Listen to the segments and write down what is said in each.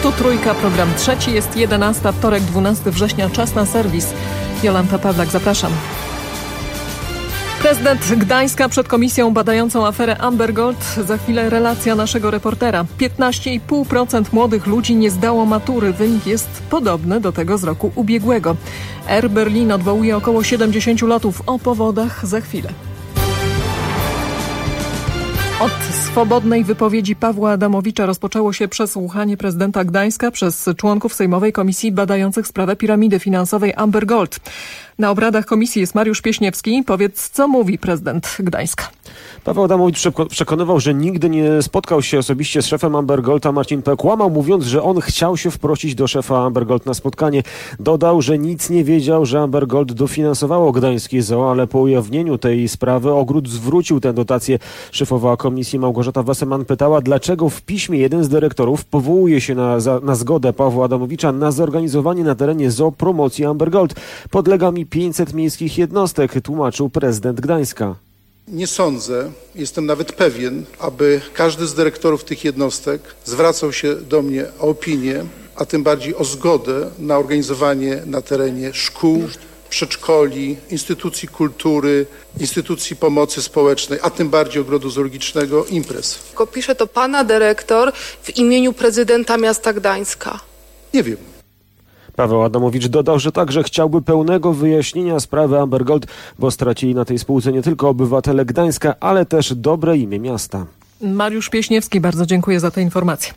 Tu Trójka, program trzeci, jest 11, wtorek, 12 września, czas na serwis. Jolanta Pawlak, zapraszam. Prezydent Gdańska przed komisją badającą aferę Amber Gold. Za chwilę relacja naszego reportera. 15,5% młodych ludzi nie zdało matury. Wynik jest podobny do tego z roku ubiegłego. Air Berlin odwołuje około 70 lotów. O powodach za chwilę. Od swobodnej wypowiedzi Pawła Adamowicza rozpoczęło się przesłuchanie prezydenta Gdańska przez członków Sejmowej Komisji badających sprawę piramidy finansowej Amber Gold. Na obradach komisji jest Mariusz Pieśniewski. Powiedz, co mówi prezydent Gdańska. Paweł Adamowicz przekonywał, że nigdy nie spotkał się osobiście z szefem Amber Gold, a Marcin P. kłamał, mówiąc, że on chciał się wprosić do szefa Amber Gold na spotkanie. Dodał, że nic nie wiedział, że Amber Gold dofinansowało gdańskie zoo, ale po ujawnieniu tej sprawy Ogród zwrócił tę dotację. Szefowa komisji Małgorzata Wasserman pytała, dlaczego w piśmie jeden z dyrektorów powołuje się na zgodę Pawła Adamowicza na zorganizowanie na terenie zoo promocji Amber Gold. Podlega mi 500 miejskich jednostek, tłumaczył prezydent Gdańska. Nie sądzę, jestem nawet pewien, aby każdy z dyrektorów tych jednostek zwracał się do mnie o opinię, a tym bardziej o zgodę na organizowanie na terenie szkół, przedszkoli, instytucji kultury, instytucji pomocy społecznej, a tym bardziej ogrodu zoologicznego, imprez. Pisze to pana dyrektor w imieniu prezydenta miasta Gdańska. Nie wiem. Paweł Adamowicz dodał, że także chciałby pełnego wyjaśnienia sprawy Amber Gold, bo stracili na tej spółce nie tylko obywatele Gdańska, ale też dobre imię miasta. Mariusz Pieśniewski, bardzo dziękuję za tę informację.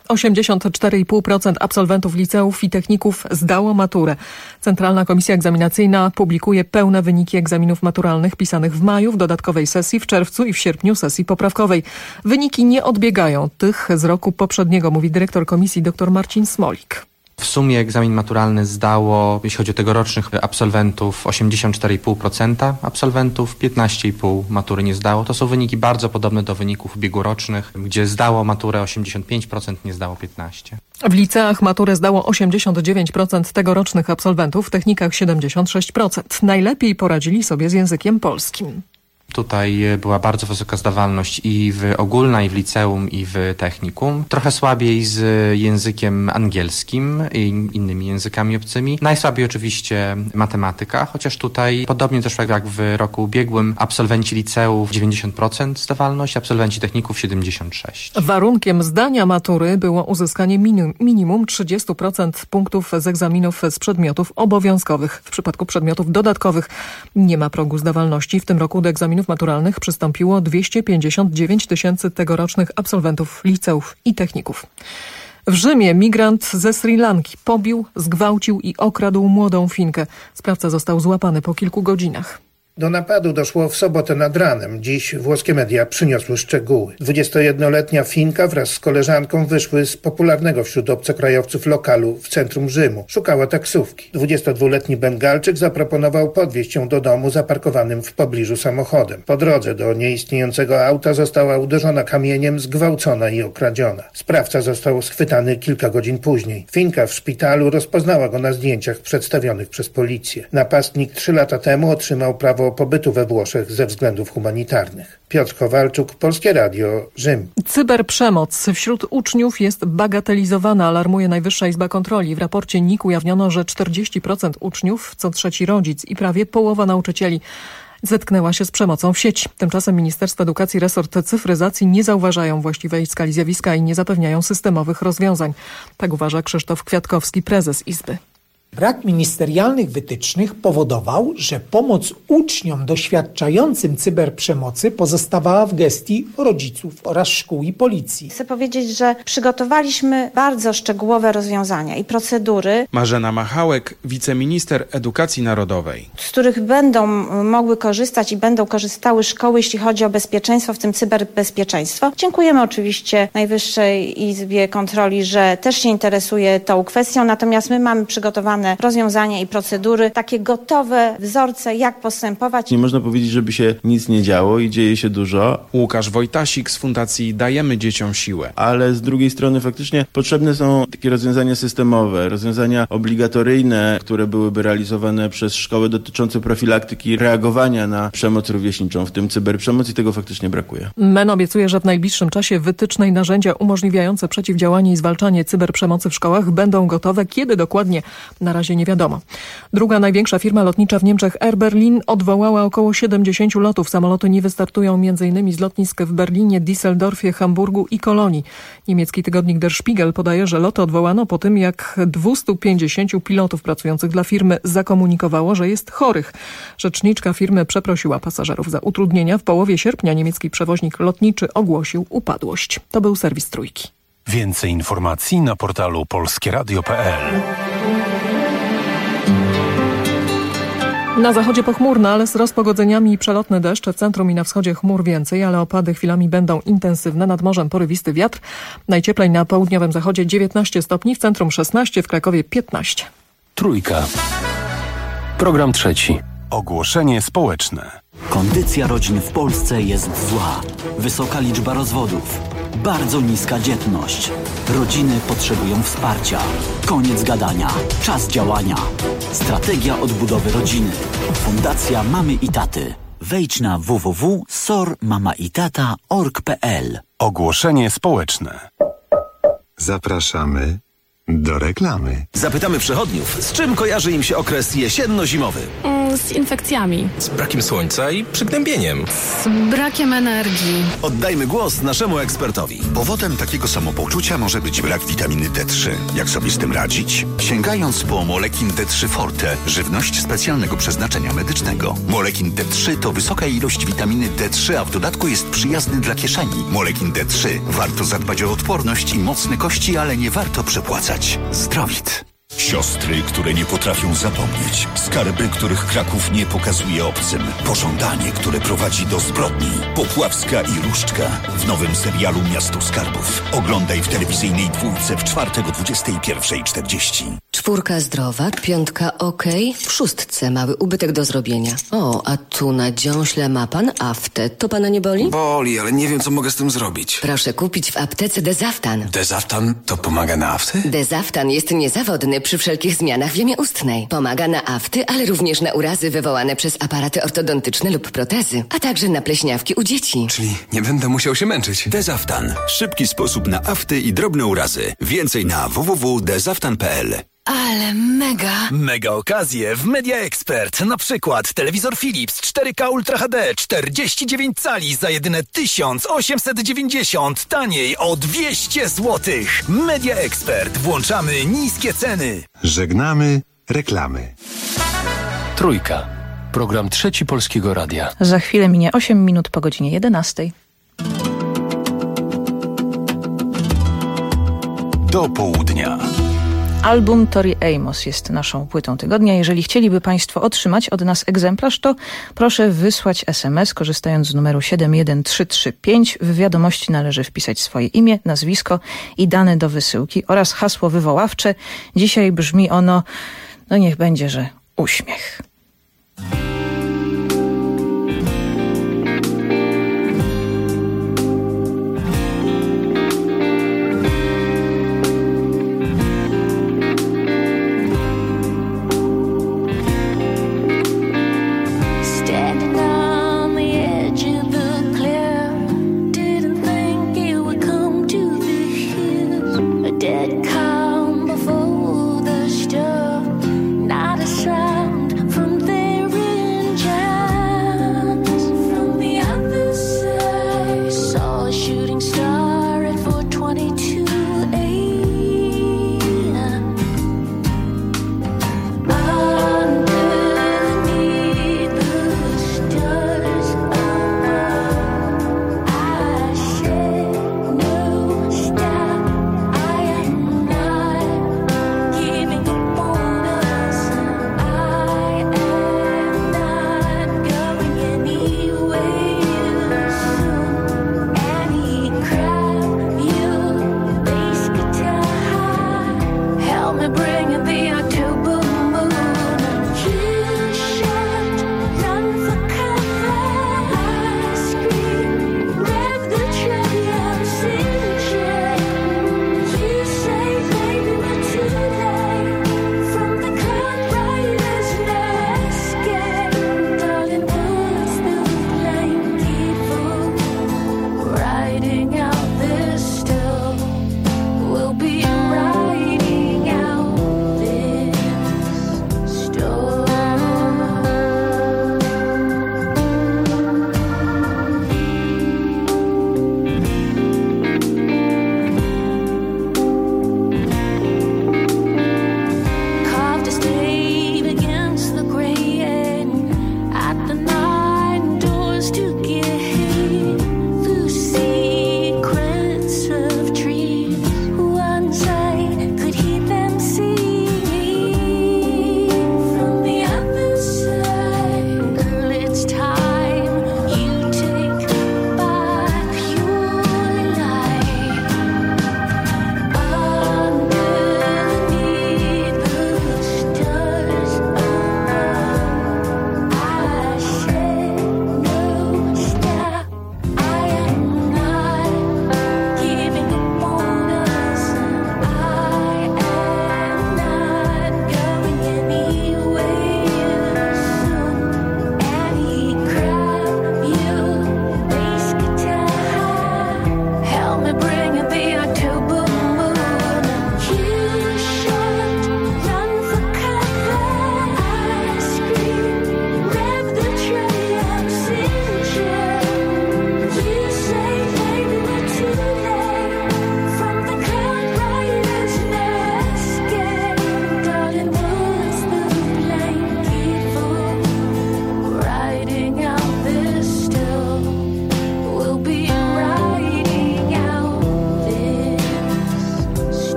84,5% absolwentów liceów i techników zdało maturę. Centralna Komisja Egzaminacyjna publikuje pełne wyniki egzaminów maturalnych pisanych w maju, w dodatkowej sesji, w czerwcu i w sierpniu sesji poprawkowej. Wyniki nie odbiegają tych z roku poprzedniego, mówi dyrektor komisji dr Marcin Smolik. W sumie egzamin maturalny zdało, jeśli chodzi o tegorocznych absolwentów, 84,5% absolwentów, 15,5% matury nie zdało. To są wyniki bardzo podobne do wyników ubiegłorocznych, gdzie zdało maturę 85%, nie zdało 15%. W liceach maturę zdało 89% tegorocznych absolwentów, w technikach 76%. Najlepiej poradzili sobie z językiem polskim. Tutaj była bardzo wysoka zdawalność i w ogólnej, i w liceum, i w technikum. Trochę słabiej z językiem angielskim i innymi językami obcymi. Najsłabiej oczywiście matematyka, chociaż tutaj podobnie też jak w roku ubiegłym absolwenci liceów 90% zdawalność, absolwenci techników 76%. Warunkiem zdania matury było uzyskanie minimum 30% punktów z egzaminów z przedmiotów obowiązkowych. W przypadku przedmiotów dodatkowych nie ma progu zdawalności. W tym roku do egzaminów maturalnych przystąpiło 259 tysięcy tegorocznych absolwentów liceów i techników. W Rzymie migrant ze Sri Lanki pobił, zgwałcił i okradł młodą Finkę. Sprawca został złapany po kilku godzinach. Do napadu doszło w sobotę nad ranem. Dziś włoskie media przyniosły szczegóły. 21-letnia Finka wraz z koleżanką wyszły z popularnego wśród obcokrajowców lokalu w centrum Rzymu. Szukała taksówki. 22-letni Bengalczyk zaproponował podwieźć ją do domu zaparkowanym w pobliżu samochodem. Po drodze do nieistniejącego auta została uderzona kamieniem, zgwałcona i okradziona. Sprawca został schwytany kilka godzin później. Finka w szpitalu rozpoznała go na zdjęciach przedstawionych przez policję. Napastnik 3 lata temu otrzymał prawo pobytu we Włoszech ze względów humanitarnych. Piotr Kowalczuk, Polskie Radio, Rzym. Cyberprzemoc wśród uczniów jest bagatelizowana, alarmuje Najwyższa Izba Kontroli. W raporcie NIK ujawniono, że 40% uczniów, co trzeci rodzic i prawie połowa nauczycieli zetknęła się z przemocą w sieci. Tymczasem Ministerstwo Edukacji, resort cyfryzacji nie zauważają właściwej skali zjawiska i nie zapewniają systemowych rozwiązań. Tak uważa Krzysztof Kwiatkowski, prezes Izby. Brak ministerialnych wytycznych powodował, że pomoc uczniom doświadczającym cyberprzemocy pozostawała w gestii rodziców oraz szkół i policji. Chcę powiedzieć, że przygotowaliśmy bardzo szczegółowe rozwiązania i procedury. Marzena Machałek, wiceminister edukacji narodowej. Z których będą mogły korzystać i będą korzystały szkoły, jeśli chodzi o bezpieczeństwo, w tym cyberbezpieczeństwo. Dziękujemy oczywiście Najwyższej Izbie Kontroli, że też się interesuje tą kwestią, natomiast my mamy przygotowane przygotowane rozwiązania i procedury, takie gotowe wzorce, jak postępować. Nie można powiedzieć, żeby się nic nie działo i dzieje się dużo. Łukasz Wojtasik z Fundacji Dajemy Dzieciom Siłę. Ale z drugiej strony faktycznie potrzebne są takie rozwiązania systemowe, rozwiązania obligatoryjne, które byłyby realizowane przez szkoły dotyczące profilaktyki, reagowania na przemoc rówieśniczą, w tym cyberprzemoc, i tego faktycznie brakuje. MEN obiecuje, że w najbliższym czasie wytyczne i narzędzia umożliwiające przeciwdziałanie i zwalczanie cyberprzemocy w szkołach będą gotowe. Kiedy dokładnie, na razie nie wiadomo. Druga największa firma lotnicza w Niemczech, Air Berlin, odwołała około 70 lotów. Samoloty nie wystartują m.in. z lotnisk w Berlinie, Düsseldorfie, Hamburgu i Kolonii. Niemiecki tygodnik Der Spiegel podaje, że loty odwołano po tym, jak 250 pilotów pracujących dla firmy zakomunikowało, że jest chorych. Rzeczniczka firmy przeprosiła pasażerów za utrudnienia. W połowie sierpnia niemiecki przewoźnik lotniczy ogłosił upadłość. To był serwis Trójki. Więcej informacji na portalu polskieradio.pl. Na zachodzie pochmurno, ale z rozpogodzeniami i przelotne deszcze. W centrum i na wschodzie chmur więcej, ale opady chwilami będą intensywne. Nad morzem porywisty wiatr. Najcieplej na południowym zachodzie 19 stopni, w centrum 16, w Krakowie 15. Trójka. Program trzeci. Ogłoszenie społeczne. Kondycja rodzin w Polsce jest zła. Wysoka liczba rozwodów. Bardzo niska dzietność. Rodziny potrzebują wsparcia. Koniec gadania. Czas działania. Strategia odbudowy rodziny. Fundacja Mamy i Taty. Wejdź na www.sormamaitata.org.pl. Ogłoszenie społeczne. Zapraszamy do reklamy. Zapytamy przechodniów, z czym kojarzy im się okres jesienno-zimowy? Z infekcjami. Z brakiem słońca i przygnębieniem. Z brakiem energii. Oddajmy głos naszemu ekspertowi. Powodem takiego samopoczucia może być brak witaminy D3. Jak sobie z tym radzić? Sięgając po Molekin D3 Forte, żywność specjalnego przeznaczenia medycznego. Molekin D3 to wysoka ilość witaminy D3, a w dodatku jest przyjazny dla kieszeni. Molekin D3. Warto zadbać o odporność i mocne kości, ale nie warto przepłacać. Zdrowit. Siostry, które nie potrafią zapomnieć. Skarby, których Kraków nie pokazuje obcym. Pożądanie, które prowadzi do zbrodni. Popławska i Różdżka w nowym serialu Miasto Skarbów. Oglądaj w telewizyjnej Dwójce w czwartek o 21:40. 4 zdrowa, 5 okej, w 6 mały ubytek do zrobienia. O, a tu na dziąśle ma pan aftę. To pana nie boli? Boli, ale nie wiem, co mogę z tym zrobić. Proszę kupić w aptece Dezaftan. Dezaftan to pomaga na afty? Dezaftan jest niezawodny przy wszelkich zmianach w jamie ustnej. Pomaga na afty, ale również na urazy wywołane przez aparaty ortodontyczne lub protezy, a także na pleśniawki u dzieci. Czyli nie będę musiał się męczyć. Dezaftan. Szybki sposób na afty i drobne urazy. Więcej na www.dezaftan.pl. Ale mega! Mega okazje w Media Expert. Na przykład telewizor Philips 4K Ultra HD 49 cali za jedyne 1890. Taniej o 200 zł. Media Expert. Włączamy niskie ceny. Żegnamy reklamy. Trójka. Program trzeci Polskiego Radia. Za chwilę minie 8 minut po godzinie 11. Do południa. Album Tori Amos jest naszą płytą tygodnia. Jeżeli chcieliby Państwo otrzymać od nas egzemplarz, to proszę wysłać SMS korzystając z numeru 71335. W wiadomości należy wpisać swoje imię, nazwisko i dane do wysyłki oraz hasło wywoławcze. Dzisiaj brzmi ono, no niech będzie, że uśmiech. Dead calm before the storm, not a sound from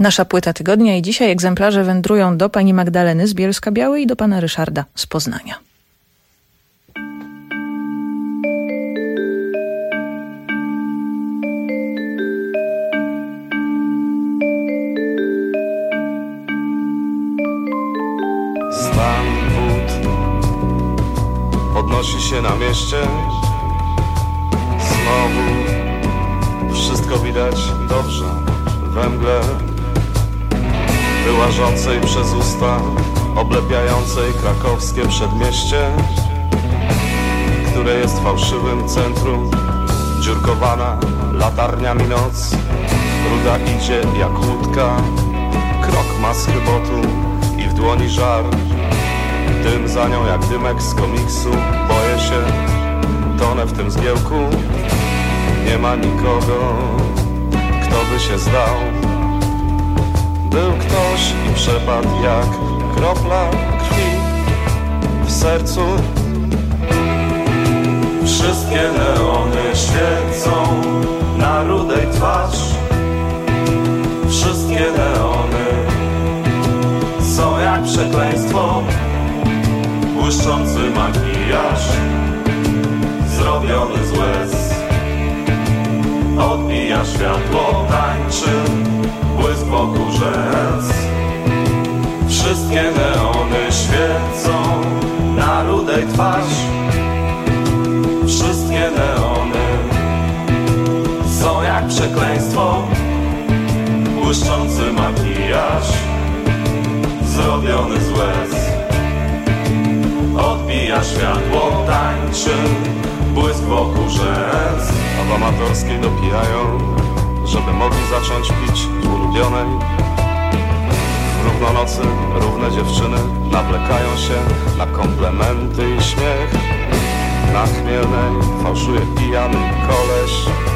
Nasza płyta tygodnia i dzisiaj egzemplarze wędrują do pani Magdaleny z Bielska-Białej i do pana Ryszarda z Poznania. Stan wód podnosi się na mieście. Znowu wszystko widać dobrze we mgle wyłażącej przez usta, oblepiającej krakowskie przedmieście, które jest fałszywym centrum. Dziurkowana latarniami noc, ruda idzie jak łódka, krok ma z chybotu i w dłoni żar. Dym za nią jak dymek z komiksu. Boję się, tonę w tym zgiełku. Nie ma nikogo, kto by się zdał. Był ktoś i przepadł jak kropla krwi w sercu. Wszystkie neony świecą na rudej twarz. Wszystkie neony są jak przekleństwo. Błyszczący makijaż zrobiony z łez. Odbija światło, tańczy błysk wokół rzec. Wszystkie neony świecą na rudej twarz. Wszystkie neony są jak przekleństwo. Błyszczący makijaż zrobiony z łez. Odbija światło, tańczy błysk wokół rzec. A w amatorskiej dopijają, żeby mogli zacząć pić w ulubionej. W równonocy równe dziewczyny nawlekają się na komplementy i śmiech. Na chmielnej fałszuje pijany koleś.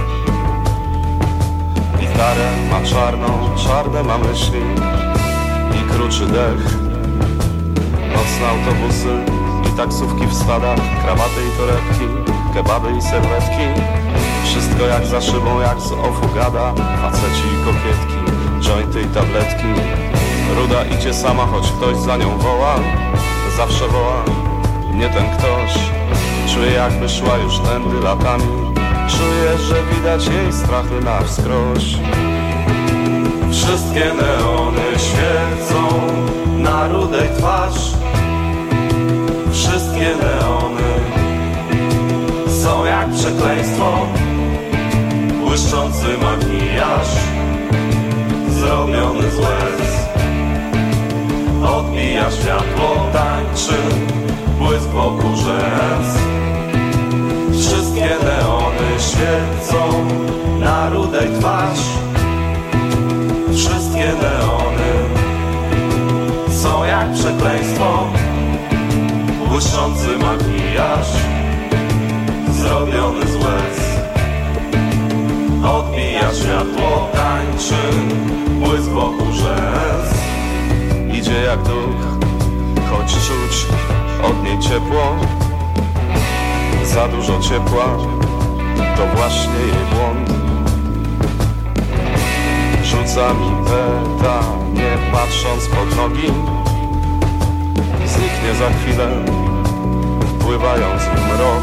Gitarę ma czarną, czarne ma myśli i kruczy dech. Nocne autobusy i taksówki w stadach, krawaty i torebki, kebaby i serwetki. Wszystko jak za szybą, jak z ofu gada. Faceci i kokietki, jointy i tabletki. Ruda idzie sama, choć ktoś za nią woła. Zawsze woła, nie ten ktoś. Czuje jakby szła już tędy latami. Czuje, że widać jej strachy na wskroś. Wszystkie neony świecą na rudej twarz. Wszystkie neony są jak przekleństwo. Błyszczący makijaż zrobiony z łez. Odbija światło, tańczy błysk wokół rzec. Wszystkie neony świecą na rudej twarz. Wszystkie neony są jak przekleństwo. Błyszczący makijaż zrobiony z łez. Odbija światło, tańczy błysk wokół rzec. Idzie jak duch, choć czuć od niej ciepło. Za dużo ciepła, to właśnie jej błąd. Rzuca mi peta, nie patrząc pod nogi. Zniknie za chwilę, wpływając w mrok.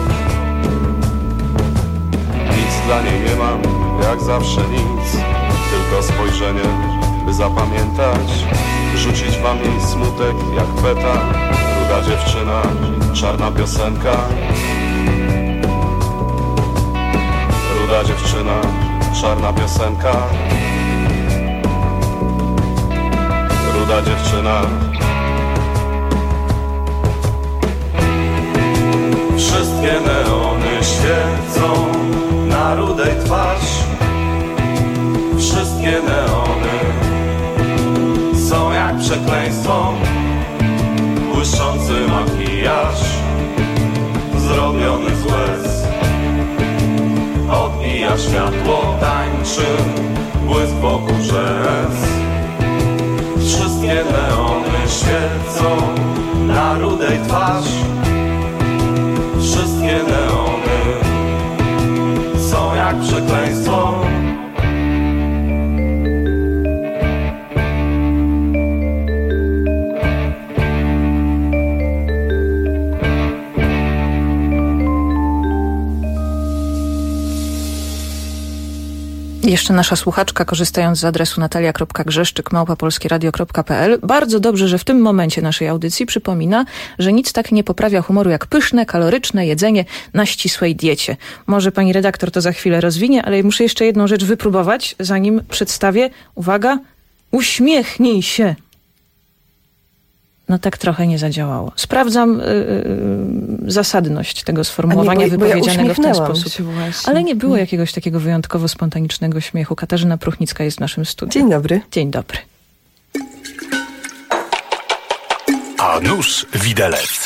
Nic dla niej nie mam, jak zawsze nic. Tylko spojrzenie, by zapamiętać. Rzucić wam jej smutek jak peta. Ruda dziewczyna, czarna piosenka. Ruda dziewczyna, czarna piosenka. Ruda dziewczyna. Wszystkie neony świecą na rudej twarz. Wszystkie neony są jak przekleństwo. Błyszczący makijaż zrobiony z łez. Odbija światło, tańczy błysk wokół rzec. Wszystkie neony świecą na rudej twarz. Wszystkie neony są jak przekleństwo. Jeszcze nasza słuchaczka, korzystając z adresu natalia.grzeszczyk@polskieradio.pl, bardzo dobrze, że w tym momencie naszej audycji przypomina, że nic tak nie poprawia humoru jak pyszne, kaloryczne jedzenie na ścisłej diecie. Może pani redaktor to za chwilę rozwinie, ale muszę jeszcze jedną rzecz wypróbować, zanim przedstawię. Uwaga, uśmiechnij się. No tak trochę nie zadziałało. Sprawdzam zasadność tego sformułowania wypowiedzianego w ten sposób. Ale nie było jakiegoś takiego wyjątkowo spontanicznego śmiechu. Katarzyna Pruchnicka jest w naszym studiu. Dzień dobry. Dzień dobry. A nuż widelec.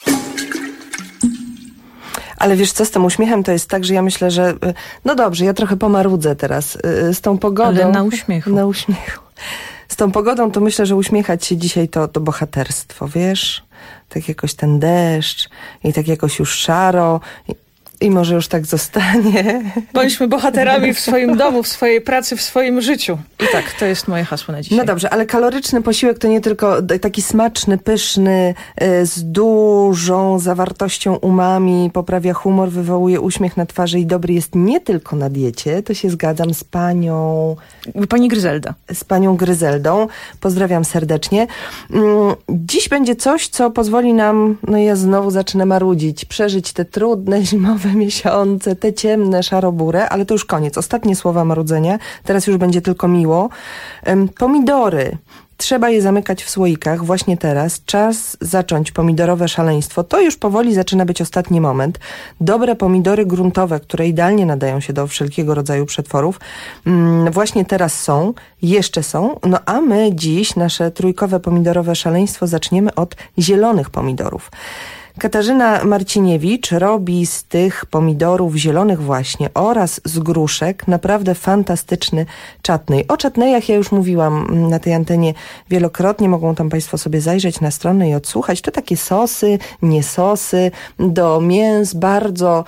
Ale wiesz co, z tym uśmiechem to jest tak, że ja myślę, że no dobrze, ja trochę pomarudzę teraz z tą pogodą. Ale na uśmiechu. Na uśmiechu. Z tą pogodą to myślę, że uśmiechać się dzisiaj to bohaterstwo, wiesz? Tak jakoś ten deszcz i tak jakoś już szaro i może już tak zostanie. Bądźmy bohaterami w swoim domu, w swojej pracy, w swoim życiu. I tak, to jest moje hasło na dzisiaj. No dobrze, ale kaloryczny posiłek to nie tylko taki smaczny, pyszny, z dużą zawartością umami, poprawia humor, wywołuje uśmiech na twarzy i dobry jest nie tylko na diecie. To się zgadzam z panią... Pani Gryzelda. Z panią Gryzeldą. Pozdrawiam serdecznie. Dziś będzie coś, co pozwoli nam, no ja znowu zacznę marudzić, przeżyć te trudne zimowe miesiące, te ciemne, szaroburę, ale to już koniec. Ostatnie słowa marudzenia. Teraz już będzie tylko miło. Pomidory. Trzeba je zamykać w słoikach właśnie teraz. Czas zacząć pomidorowe szaleństwo. To już powoli zaczyna być ostatni moment. Dobre pomidory gruntowe, które idealnie nadają się do wszelkiego rodzaju przetworów, właśnie teraz są, jeszcze są. No a my dziś nasze trójkowe pomidorowe szaleństwo zaczniemy od zielonych pomidorów. Katarzyna Marciniewicz robi z tych pomidorów zielonych właśnie oraz z gruszek naprawdę fantastyczny czatnej. O czatnejach ja już mówiłam na tej antenie wielokrotnie. Mogą tam Państwo sobie zajrzeć na stronę i odsłuchać. To takie sosy, nie sosy, do mięs, bardzo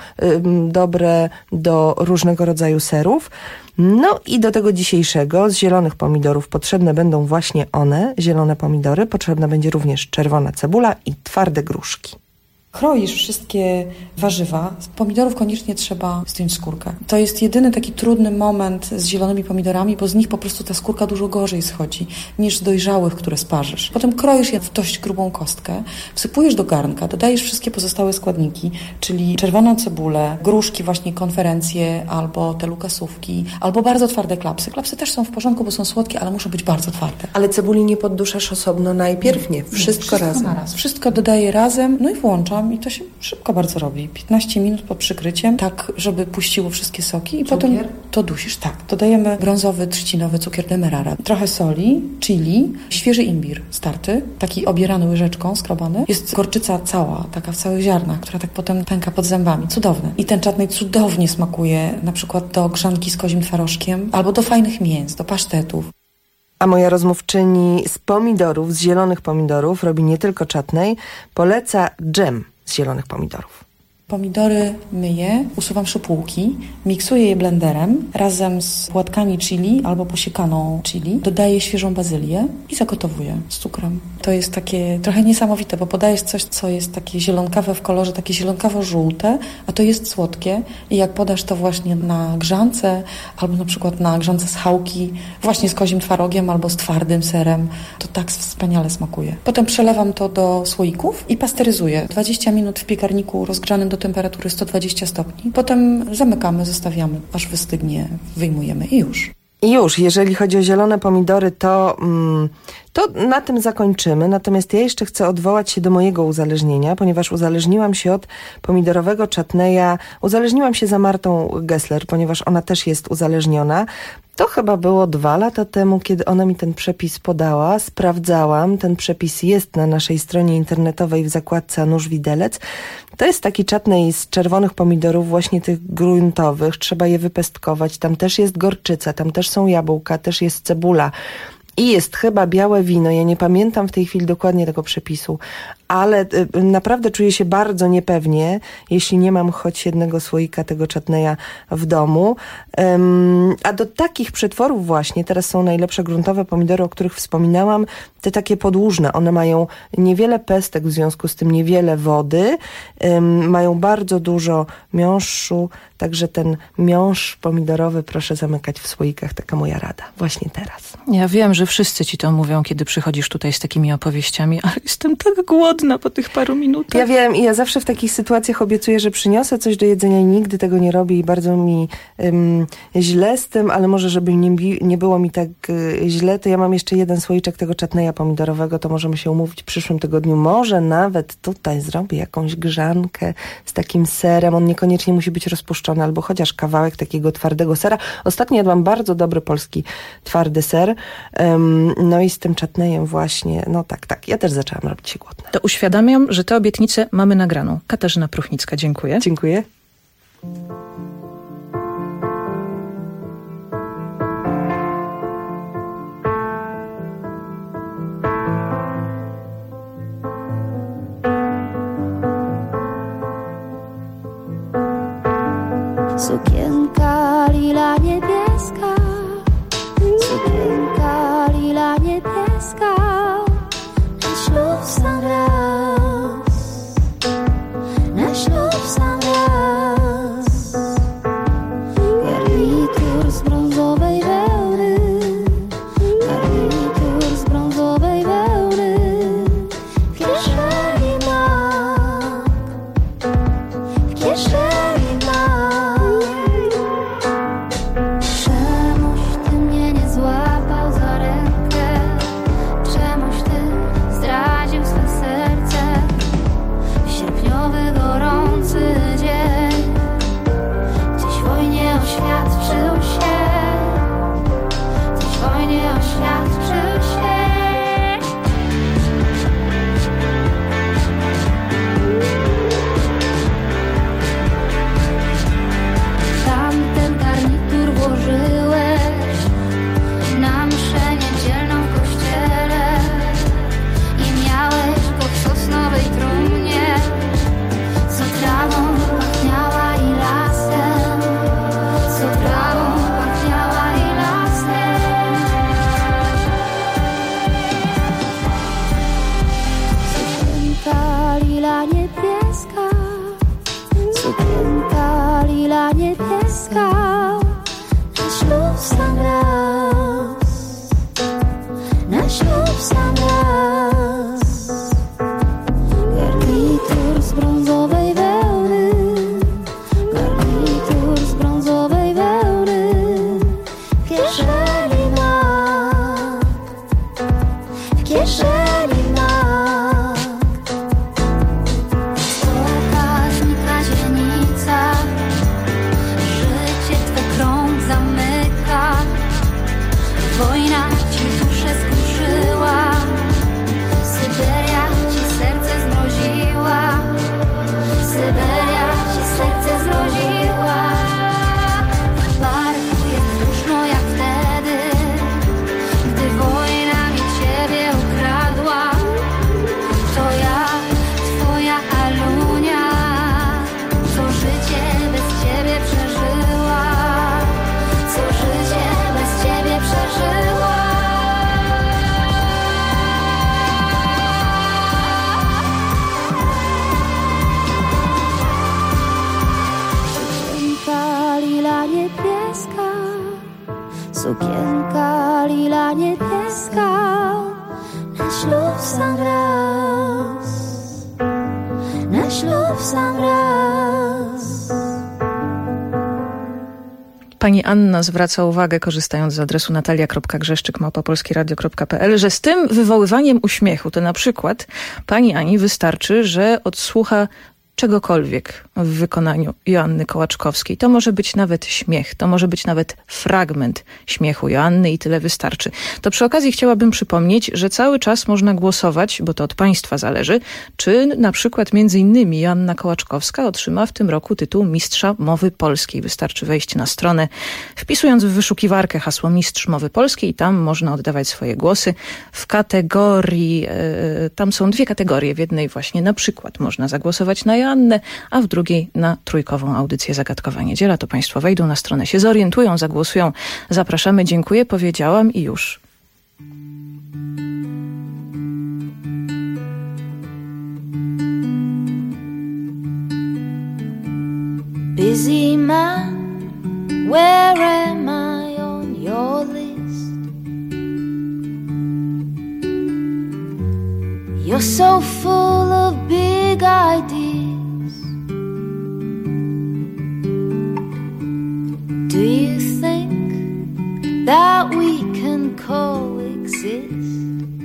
dobre do różnego rodzaju serów. No i do tego dzisiejszego z zielonych pomidorów potrzebne będą właśnie one, zielone pomidory. Potrzebna będzie również czerwona cebula i twarde gruszki. Kroisz wszystkie warzywa. Z pomidorów koniecznie trzeba zdjąć skórkę. To jest jedyny taki trudny moment z zielonymi pomidorami, bo z nich po prostu ta skórka dużo gorzej schodzi niż z dojrzałych, które sparzysz. Potem kroisz je w dość grubą kostkę, wsypujesz do garnka, dodajesz wszystkie pozostałe składniki, czyli czerwoną cebulę, gruszki, właśnie konferencje, albo te lukasówki, albo bardzo twarde klapsy. Klapsy też są w porządku, bo są słodkie, ale muszą być bardzo twarde. Ale cebuli nie podduszasz osobno najpierw? Nie, wszystko razem. Naraz. Wszystko dodaję razem, no i włączam. I to się szybko bardzo robi. 15 minut pod przykryciem, tak żeby puściło wszystkie soki i potem to dusisz. Tak, dodajemy brązowy, trzcinowy cukier demerara, trochę soli, chili, świeży imbir starty, taki obierany łyżeczką, skrobany. Jest gorczyca cała, taka w całych ziarnach, która tak potem pęka pod zębami. Cudowne. I ten czatnej cudownie smakuje na przykład do grzanki z kozim twarożkiem albo do fajnych mięs, do pasztetów. A moja rozmówczyni z pomidorów, z zielonych pomidorów, robi nie tylko czatnej, poleca dżem z zielonych pomidorów. Pomidory myję, usuwam szczypułki, miksuję je blenderem razem z płatkami chili albo posiekaną chili. Dodaję świeżą bazylię i zagotowuję z cukrem. To jest takie trochę niesamowite, bo podajesz coś, co jest takie zielonkawe w kolorze, takie zielonkawo-żółte, a to jest słodkie. I jak podasz to właśnie na grzance albo na przykład na grzance z chałki, właśnie z kozim twarogiem albo z twardym serem, to tak wspaniale smakuje. Potem przelewam to do słoików i pasteryzuję. 20 minut w piekarniku rozgrzanym do temperatury 120 stopni. Potem zamykamy, zostawiamy, aż wystygnie, wyjmujemy i już. I już, jeżeli chodzi o zielone pomidory, to na tym zakończymy. Natomiast ja jeszcze chcę odwołać się do mojego uzależnienia, ponieważ uzależniłam się od pomidorowego czatneja. Uzależniłam się za Martą Gessler, ponieważ ona też jest uzależniona. To chyba było 2 lata temu, kiedy ona mi ten przepis podała. Sprawdzałam. Ten przepis jest na naszej stronie internetowej w zakładce A nuż widelec. To jest taki czatnej z czerwonych pomidorów, właśnie tych gruntowych. Trzeba je wypestkować. Tam też jest gorczyca, tam też są jabłka, też jest cebula. I jest chyba białe wino. Ja nie pamiętam w tej chwili dokładnie tego przepisu, ale naprawdę czuję się bardzo niepewnie, jeśli nie mam choć jednego słoika tego chutneya w domu. A do takich przetworów właśnie teraz są najlepsze gruntowe pomidory, o których wspominałam, te takie podłużne. One mają niewiele pestek, w związku z tym niewiele wody, mają bardzo dużo miąższu, także ten miąższ pomidorowy proszę zamykać w słoikach, taka moja rada, właśnie teraz. Ja wiem, że wszyscy ci to mówią, kiedy przychodzisz tutaj z takimi opowieściami, ale jestem tak głodna po tych paru minutach. Ja wiem i ja zawsze w takich sytuacjach obiecuję, że przyniosę coś do jedzenia i nigdy tego nie robię i bardzo mi źle z tym, ale może żeby nie było mi tak źle, to ja mam jeszcze jeden słoiczek tego chutneya pomidorowego, to możemy się umówić w przyszłym tygodniu. Może nawet tutaj zrobię jakąś grzankę z takim serem. On niekoniecznie musi być rozpuszczony, albo chociaż kawałek takiego twardego sera. Ostatnio jadłam bardzo dobry polski twardy ser. No i z tym chutneyem właśnie, no tak. Ja też zaczęłam robić się głodna. To uświadamiam, że tę obietnicę mamy nagraną. Katarzyna Pruchnicka, dziękuję. Dziękuję. Sukienka lila niebieska, sukienka lila niebieska, na ślub sam raz, na ślub sam raz. Garnitur z brązowej wełny, garnitur z brązowej wełny, w kieszeni mak, w kieszeni. Sukienka lila niebieska, na ślub sam raz, na ślub sam raz. Pani Anna zwraca uwagę, korzystając z adresu natalia.grzeszczyk@polskieradio.pl, że z tym wywoływaniem uśmiechu to na przykład pani Ani wystarczy, że odsłucha czegokolwiek w wykonaniu Joanny Kołaczkowskiej. To może być nawet śmiech, to może być nawet fragment śmiechu Joanny i tyle wystarczy. To przy okazji chciałabym przypomnieć, że cały czas można głosować, bo to od państwa zależy, czy na przykład między innymi Joanna Kołaczkowska otrzyma w tym roku tytuł Mistrza Mowy Polskiej. Wystarczy wejść na stronę, wpisując w wyszukiwarkę hasło Mistrz Mowy Polskiej i tam można oddawać swoje głosy w kategorii, tam są 2 kategorie. W jednej właśnie na przykład można zagłosować na Joannę, a w drugiej na trójkową audycję Zagadkowa Niedziela. To państwo wejdą na stronę, się zorientują, zagłosują. Zapraszamy, dziękuję, powiedziałam i już. Busy man, where am I on your list? You're so full of big ideas. Do you think that we can coexist?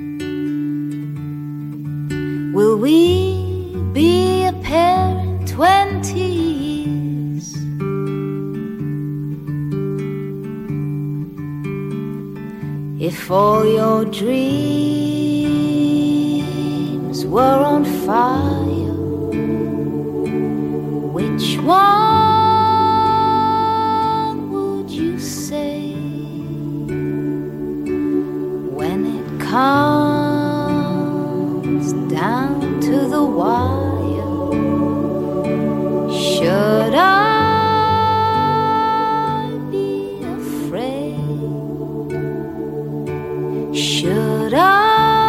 Will we be a pair in 20 years? If all your dreams were on fire, which one would you say? When it comes down to the wire, should I be afraid? Should I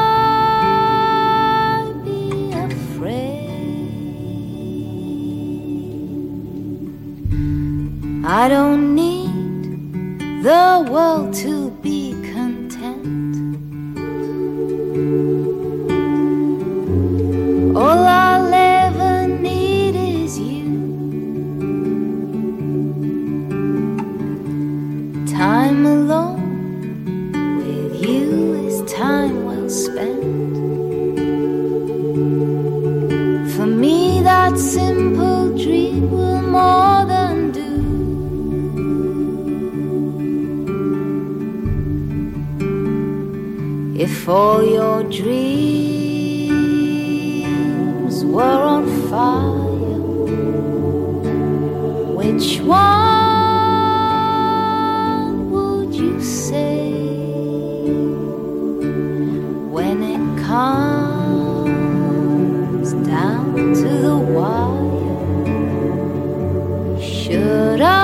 be afraid? I don't need the world to be content. All I'll ever need is you. Time alone with you is time well spent. For me that simple dream will more than do. If all your dreams were on fire, which one would you say? When it comes down to the wire, should I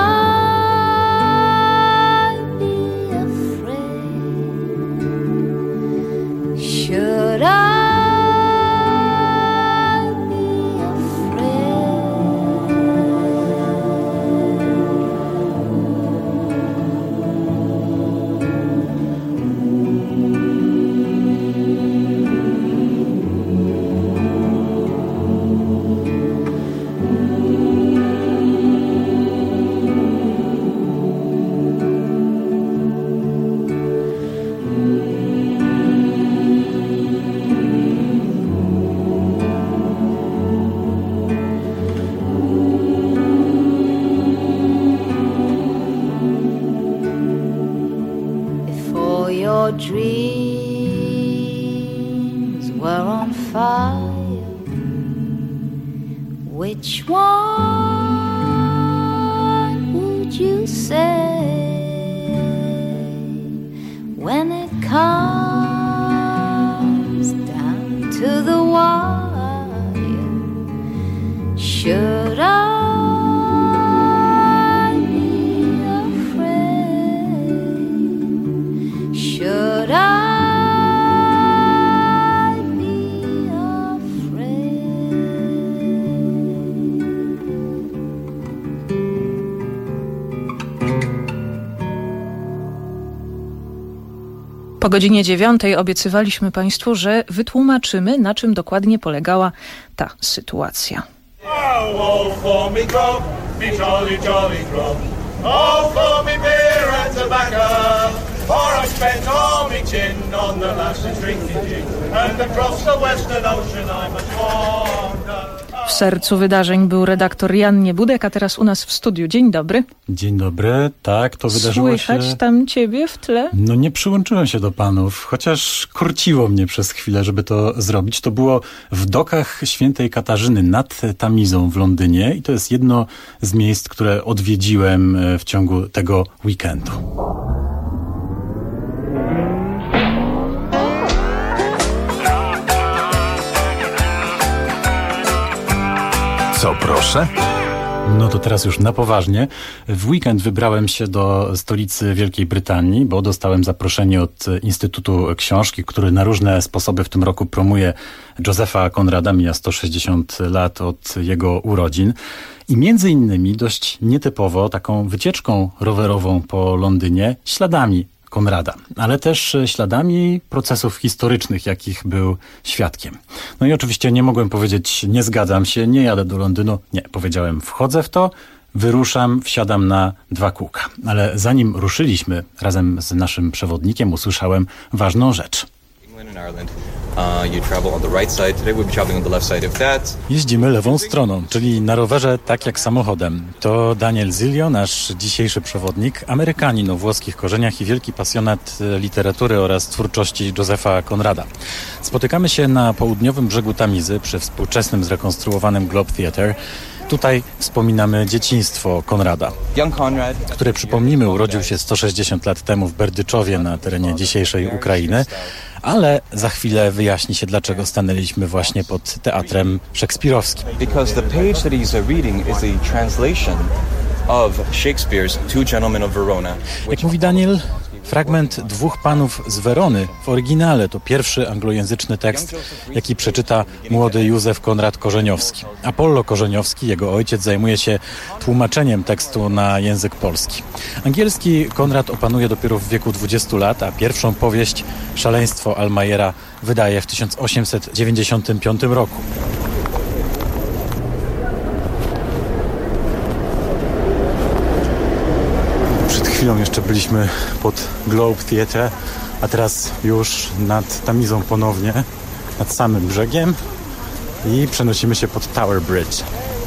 be afraid? Should I be your dreams were on fire, which one would you say? When it comes down to the wire, should I should I be afraid? Po godzinie 9 obiecywaliśmy Państwu, że wytłumaczymy, na czym dokładnie polegała ta sytuacja. Oh, for me grog, me jolly, jolly grog. Oh, for me beer and tobacco. For I spent all me chin on the lasses drinking gin, and across the western ocean I must wander. W sercu wydarzeń był redaktor Jan Niebudek, a teraz u nas w studiu. Dzień dobry. Dzień dobry. Tak, to wydarzyło się... Słychać tam ciebie w tle? No nie przyłączyłem się do panów, chociaż korciło mnie przez chwilę, żeby to zrobić. To było w dokach Świętej Katarzyny nad Tamizą w Londynie i to jest jedno z miejsc, które odwiedziłem w ciągu tego weekendu. Co proszę? No to teraz już na poważnie. W weekend wybrałem się do stolicy Wielkiej Brytanii, bo dostałem zaproszenie od Instytutu Książki, który na różne sposoby w tym roku promuje Josepha Conrada, mija 160 lat od jego urodzin. I między innymi dość nietypowo taką wycieczką rowerową po Londynie śladami Conrada, ale też śladami procesów historycznych, jakich był świadkiem. No i oczywiście nie mogłem powiedzieć, nie zgadzam się, nie jadę do Londynu. Nie, powiedziałem, wchodzę w to, wyruszam, wsiadam na 2 kółka. Ale zanim ruszyliśmy razem z naszym przewodnikiem, usłyszałem ważną rzecz. Jeździmy lewą stroną, czyli na rowerze tak jak samochodem. To Daniel Zilio, nasz dzisiejszy przewodnik, Amerykanin o włoskich korzeniach i wielki pasjonat literatury oraz twórczości Josepha Conrada. Spotykamy się na południowym brzegu Tamizy przy współczesnym zrekonstruowanym Globe Theatre. Tutaj wspominamy dzieciństwo Conrada, który, przypomnijmy, urodził się 160 lat temu w Berdyczowie na terenie dzisiejszej Ukrainy, ale za chwilę wyjaśni się, dlaczego stanęliśmy właśnie pod teatrem szekspirowskim. Because the page that he's reading is a translation of Shakespeare's Two Gentlemen of Verona. Jak mówi Daniel, fragment Dwóch panów z Werony w oryginale to pierwszy anglojęzyczny tekst, jaki przeczyta młody Józef Konrad Korzeniowski. Apollo Korzeniowski, jego ojciec, zajmuje się tłumaczeniem tekstu na język polski. Angielski Konrad opanuje dopiero w wieku 20 lat, a pierwszą powieść Szaleństwo Almayera wydaje w 1895 roku. Chwilą jeszcze byliśmy pod Globe Theatre, a teraz już nad Tamizą ponownie, nad samym brzegiem i przenosimy się pod Tower Bridge.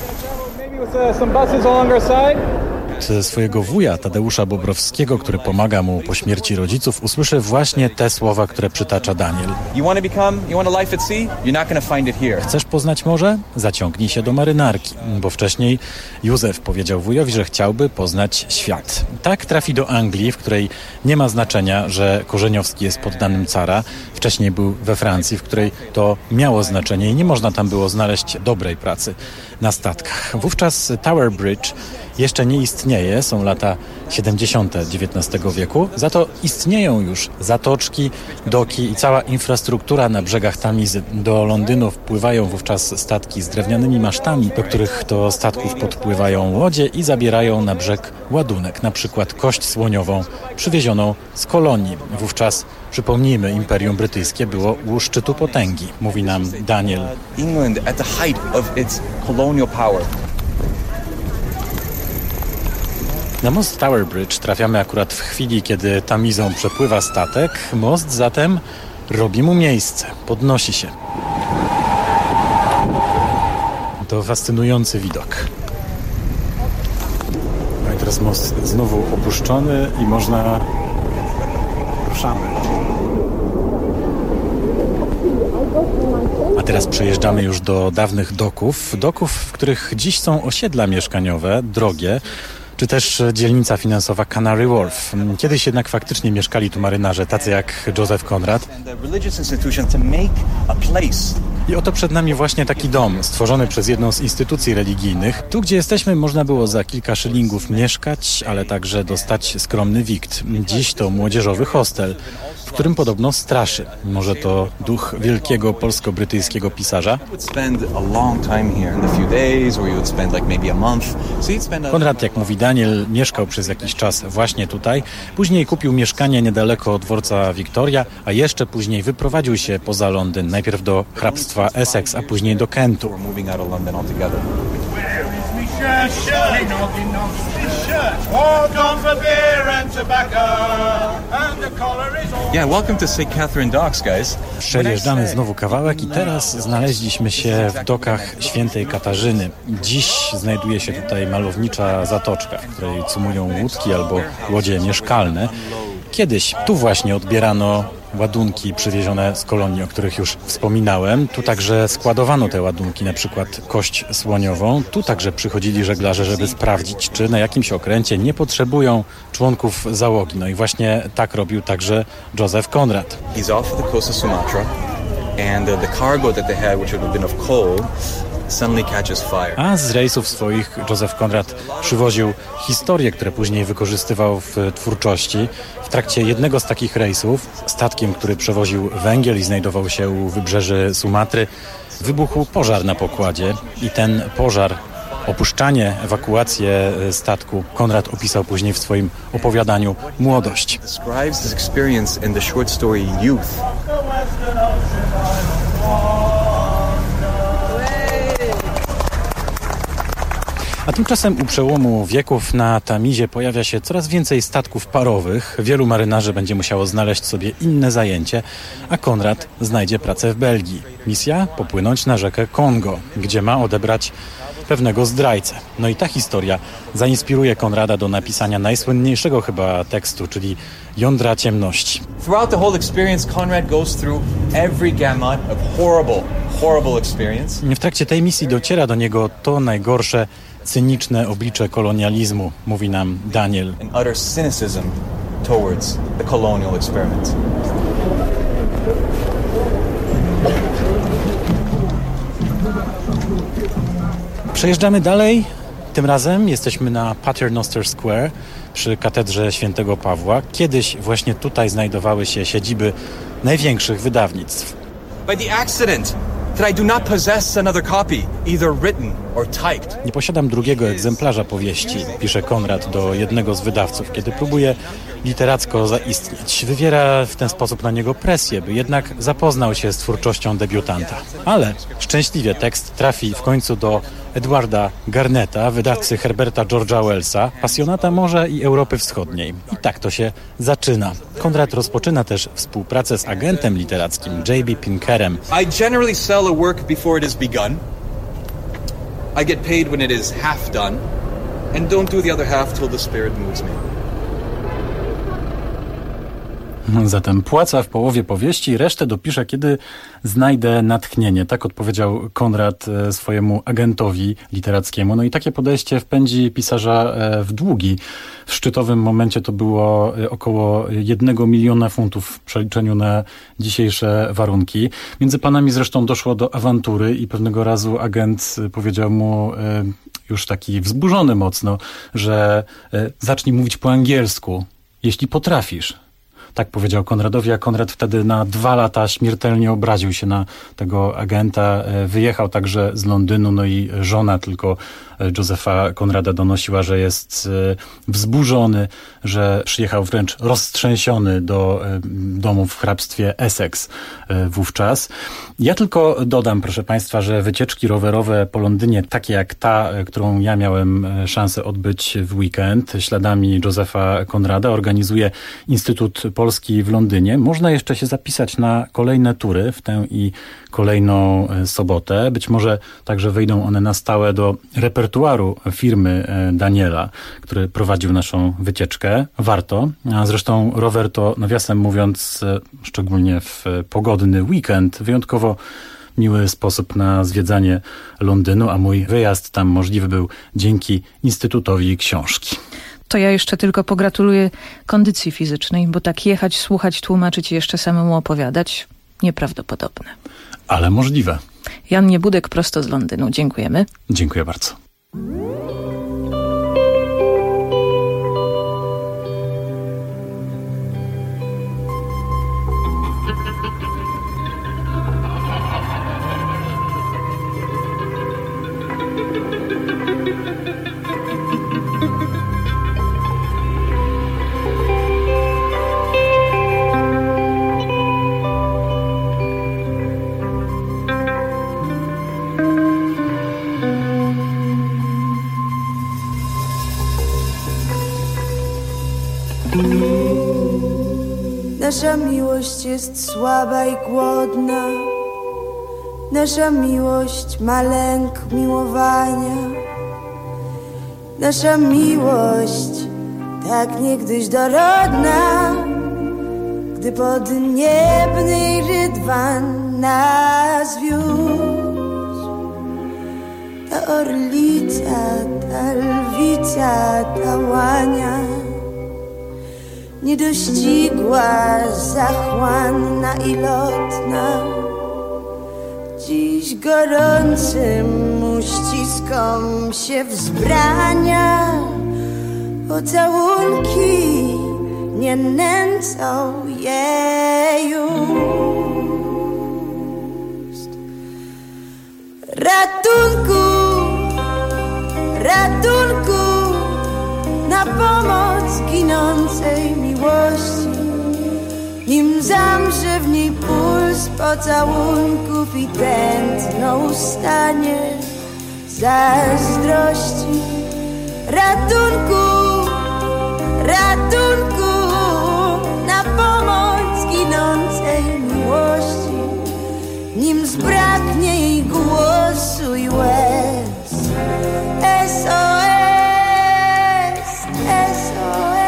Od swojego wuja Tadeusza Bobrowskiego, który pomaga mu po śmierci rodziców, usłyszę właśnie te słowa, które przytacza Daniel. Chcesz poznać morze? Zaciągnij się do marynarki, bo wcześniej Józef powiedział wujowi, że chciałby poznać świat. Tak trafi do Anglii, w której nie ma znaczenia, że Korzeniowski jest poddanym cara. Wcześniej był we Francji, w której to miało znaczenie i nie można tam było znaleźć dobrej pracy na statkach. Wówczas Tower Bridge jeszcze nie istnieje, są lata 70. XIX wieku, za to istnieją już zatoczki, doki i cała infrastruktura na brzegach Tamizy. Do Londynu wpływają wówczas statki z drewnianymi masztami, do których to statków podpływają łodzie i zabierają na brzeg ładunek, na przykład kość słoniową przywiezioną z kolonii. Wówczas, przypomnijmy, Imperium Brytyjskie było u szczytu potęgi, mówi nam Daniel. England at the height of its colonial power. Na most Tower Bridge trafiamy akurat w chwili, kiedy Tamizą przepływa statek. Most zatem robi mu miejsce, podnosi się. To fascynujący widok. No i teraz most znowu opuszczony i można... Ruszamy. A teraz przejeżdżamy już do dawnych doków, w których dziś są osiedla mieszkaniowe, drogie, czy też dzielnica finansowa Canary Wharf. Kiedyś jednak faktycznie mieszkali tu marynarze, tacy jak Joseph Conrad. I oto przed nami właśnie taki dom, stworzony przez jedną z instytucji religijnych. Tu, gdzie jesteśmy, można było za kilka szylingów mieszkać, ale także dostać skromny wikt. Dziś to młodzieżowy hostel, w którym podobno straszy. Może to duch wielkiego polsko-brytyjskiego pisarza. Konrad, jak mówi Daniel, mieszkał przez jakiś czas właśnie tutaj. Później kupił mieszkanie niedaleko od dworca Victoria, a jeszcze później wyprowadził się poza Londyn. Najpierw do hrabstwa Essex, a później do Kentu. Yeah, welcome to St. Catherine Docks, guys. Przejeżdżamy znowu kawałek i teraz znaleźliśmy się w dokach Świętej Katarzyny. Dziś znajduje się tutaj malownicza zatoczka, w której cumują łódki albo łodzie mieszkalne. Kiedyś tu właśnie odbierano ładunki przywiezione z kolonii, o których już wspominałem. Tu także składowano te ładunki, na przykład kość słoniową. Tu także przychodzili żeglarze, żeby sprawdzić, czy na jakimś okręcie nie potrzebują członków załogi. No i właśnie tak robił także Joseph Conrad. He's off the coast of Sumatra and the cargo that they had, which would have been of coal, suddenly catches fire. A z rejsów swoich Joseph Conrad przywoził historie, które później wykorzystywał w twórczości. W trakcie jednego z takich rejsów, statkiem, który przewoził węgiel i znajdował się u wybrzeży Sumatry, wybuchł pożar na pokładzie i ten pożar, opuszczanie, ewakuację statku Konrad opisał później w swoim opowiadaniu Młodość. Describes his experience in the short story Youth. A tymczasem u przełomu wieków na Tamizie pojawia się coraz więcej statków parowych. Wielu marynarzy będzie musiało znaleźć sobie inne zajęcie, a Konrad znajdzie pracę w Belgii. Misja? Popłynąć na rzekę Kongo, gdzie ma odebrać pewnego zdrajcę. No i ta historia zainspiruje Konrada do napisania najsłynniejszego chyba tekstu, czyli Jądra ciemności. Throughout the whole experience, Conrad goes through every gamut of horrible experience. W trakcie tej misji dociera do niego to najgorsze, cyniczne oblicze kolonializmu, mówi nam Daniel. An utter cynicism towards the colonial experiment. Przejeżdżamy dalej. Tym razem jesteśmy na Paternoster Square przy katedrze Świętego Pawła. Kiedyś właśnie tutaj znajdowały się siedziby największych wydawnictw. By the accident that I do not possess another copy, either written or typed. Nie posiadam drugiego egzemplarza powieści, pisze Konrad do jednego z wydawców, kiedy próbuje literacko zaistnieć. Wywiera w ten sposób na niego presję, by jednak zapoznał się z twórczością debiutanta. Ale szczęśliwie tekst trafi w końcu do Edwarda Garneta, wydawcy Herberta George'a Wellsa, pasjonata morza i Europy Wschodniej. I tak to się zaczyna. Konrad rozpoczyna też współpracę z agentem literackim J.B. Pinkerem. I generally sell a work before it is begun. I get paid when it is half done and don't do the other half till the spirit moves me. Zatem płaca w połowie powieści, resztę dopiszę, kiedy znajdę natchnienie. Tak odpowiedział Konrad swojemu agentowi literackiemu. No i takie podejście wpędzi pisarza w długi. W szczytowym momencie to było około 1 miliona funtów w przeliczeniu na dzisiejsze warunki. Między panami zresztą doszło do awantury i pewnego razu agent powiedział mu, już taki wzburzony mocno, że zacznij mówić po angielsku, jeśli potrafisz. Tak powiedział Konradowi, a Konrad wtedy na 2 lata śmiertelnie obraził się na tego agenta. Wyjechał także z Londynu, no i żona tylko Josepha Konrada donosiła, że jest wzburzony, że przyjechał wręcz roztrzęsiony do domu w hrabstwie Essex wówczas. Ja tylko dodam, proszę Państwa, że wycieczki rowerowe po Londynie, takie jak ta, którą ja miałem szansę odbyć w weekend, śladami Josepha Konrada, organizuje Instytut Polski w Londynie. Można jeszcze się zapisać na kolejne tury w tę i kolejną sobotę. Być może także wejdą one na stałe do repertuaru firmy Daniela, który prowadził naszą wycieczkę. Warto. A zresztą rower to, nawiasem mówiąc, szczególnie w pogodny weekend, wyjątkowo miły sposób na zwiedzanie Londynu, a mój wyjazd tam możliwy był dzięki Instytutowi Książki. To ja jeszcze tylko pogratuluję kondycji fizycznej, bo tak jechać, słuchać, tłumaczyć i jeszcze samemu opowiadać, nieprawdopodobne. Ale możliwe. Jan Niebudek prosto z Londynu. Dziękujemy. Dziękuję bardzo. Nasza miłość jest słaba i głodna. Nasza miłość ma lęk miłowania. Nasza miłość tak niegdyś dorodna, gdy podniebny rydwan nas wiózł. Ta orlica, ta lwica, ta łania, niedościgła, zachłanna i lotna, dziś gorącym uściskom się wzbrania. Pocałunki nie nęcą jej ust. Ratunku, ratunku, na pomoc ginącej miłości, nim zamrze w niej puls pocałunków i tętno ustanie zazdrości. Ratunku, ratunku, na pomoc ginącej miłości, nim zbraknie jej głosu i łez. SOS, SOS.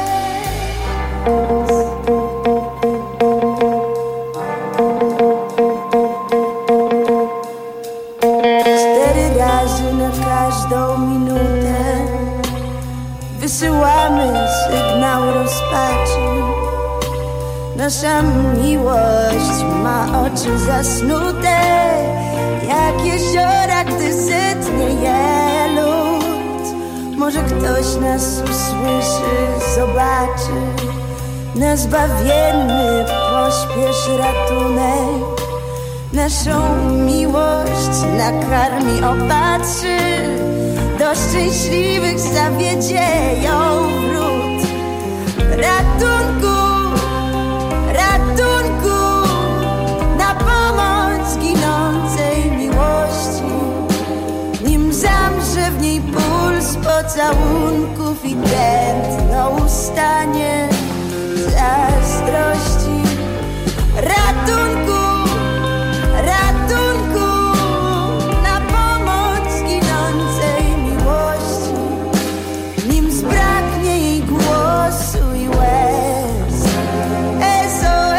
4 razy na każdą minutę wysyłamy sygnał rozpaczy. Nasza miłość ma oczy zasnute jak jeziora, gdy zetnie je lód. Może ktoś nas usłyszy, zobaczy, na zbawienny pośpiesz ratunek. Naszą miłość nakarmi, opatrzy, do szczęśliwych zawiedzie ją wrót. Ratunku, ratunku, na pomoc ginącej miłości, nim zamrze w niej puls pocałunków i tętno ustanie zazdrości. Ratunku, ratunku, na pomoc ginącej miłości, nim zbraknie jej głosu i łez. SOS,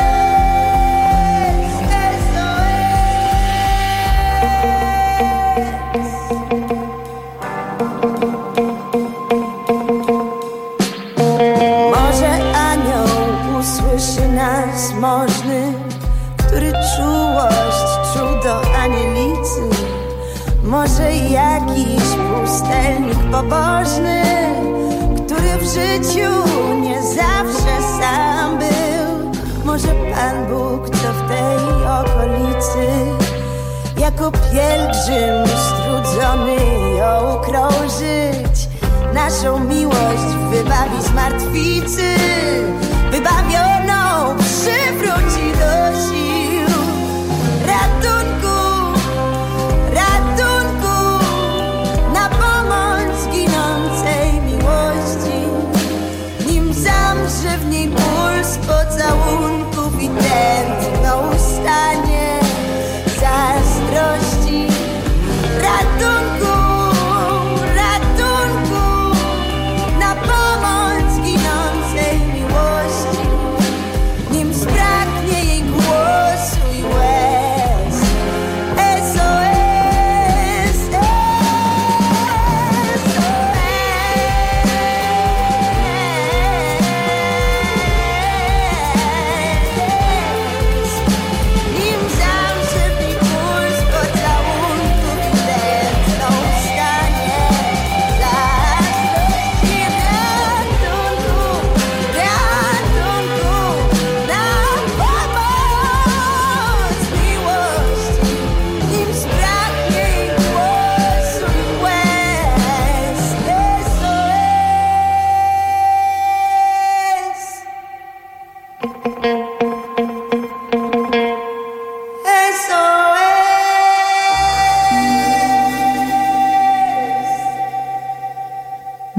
Może anioł usłyszy nas możny, który czułość czuł do anielicy. Może jakiś pustelnik pobożny, który w życiu nie zawsze sam był. Może Pan Bóg, co w tej okolicy, jako pielgrzym strudzony ją krążyć, naszą miłość wybawi z martwicy, wybawioną przywróci do sił. Ratunku, ratunku, na pomoc ginącej miłości, nim zamrze w niej puls pocałunków i tętno ustanie zazdrości. Ratunku, ratunku, na pomoc ginącej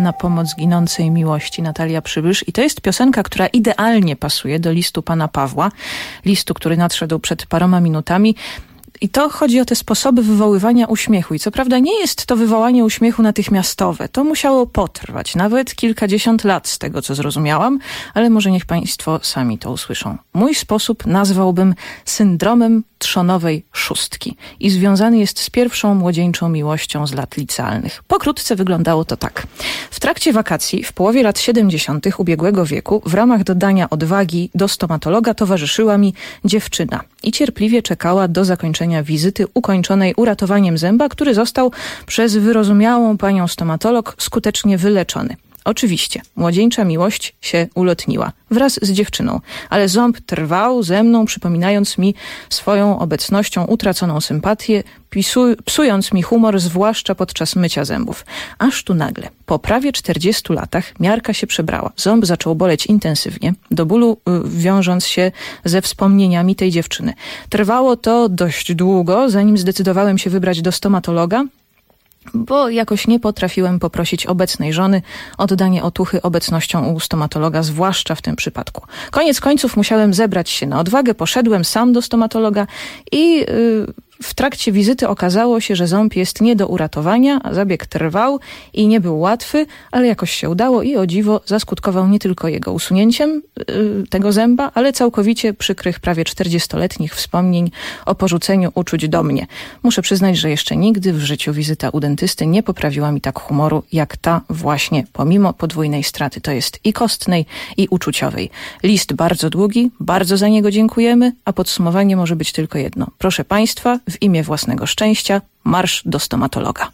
na pomoc ginącej miłości, Natalia Przybysz. I to jest piosenka, która idealnie pasuje do listu pana Pawła, listu, który nadszedł przed paroma minutami. I to chodzi o te sposoby wywoływania uśmiechu. I co prawda nie jest to wywołanie uśmiechu natychmiastowe. To musiało potrwać nawet kilkadziesiąt lat, z tego co zrozumiałam, ale może niech państwo sami to usłyszą. Mój sposób nazwałbym syndromem trzonowej szóstki i związany jest z pierwszą młodzieńczą miłością z lat licealnych. Pokrótce wyglądało to tak. W trakcie wakacji w połowie lat 70. ubiegłego wieku w ramach dodania odwagi do stomatologa towarzyszyła mi dziewczyna i cierpliwie czekała do zakończenia wizyty ukończonej uratowaniem zęba, który został przez wyrozumiałą panią stomatolog skutecznie wyleczony. Oczywiście, młodzieńcza miłość się ulotniła wraz z dziewczyną, ale ząb trwał ze mną, przypominając mi swoją obecnością utraconą sympatię, psując mi humor, zwłaszcza podczas mycia zębów. Aż tu nagle, po prawie 40 latach, miarka się przebrała. Ząb zaczął boleć intensywnie, do bólu wiążąc się ze wspomnieniami tej dziewczyny. Trwało to dość długo, zanim zdecydowałem się wybrać do stomatologa, bo jakoś nie potrafiłem poprosić obecnej żony o oddanie otuchy obecnością u stomatologa, zwłaszcza w tym przypadku. Koniec końców musiałem zebrać się na odwagę, poszedłem sam do stomatologa i w trakcie wizyty okazało się, że ząb jest nie do uratowania, a zabieg trwał i nie był łatwy, ale jakoś się udało i o dziwo zaskutkował nie tylko jego usunięciem tego zęba, ale całkowicie przykrych prawie 40-letnich wspomnień o porzuceniu uczuć do mnie. Muszę przyznać, że jeszcze nigdy w życiu wizyta u dentysty nie poprawiła mi tak humoru, jak ta właśnie, pomimo podwójnej straty. To jest i kostnej, i uczuciowej. List bardzo długi, bardzo za niego dziękujemy, a podsumowanie może być tylko jedno. Proszę państwa, w imię własnego szczęścia, marsz do stomatologa.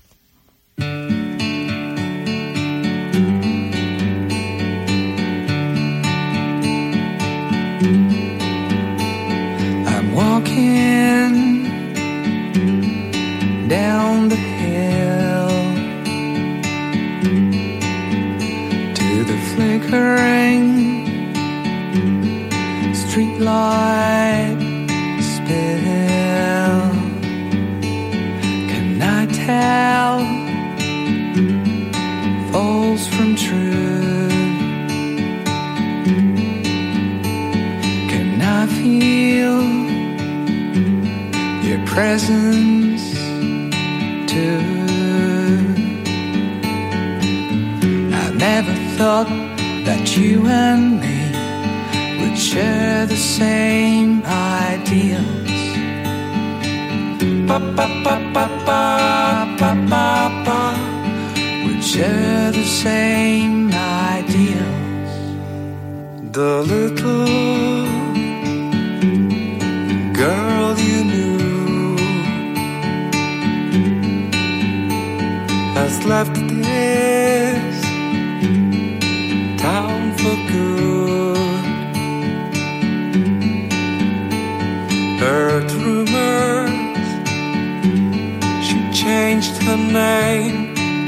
I'm walking down the hill to the flickering streetlight spill. Tell false from true. Can I feel your presence too? I never thought that you and me would share the same ideals. Would share the same ideals. The little girl you knew has left this town for good. Heard rumors changed her name.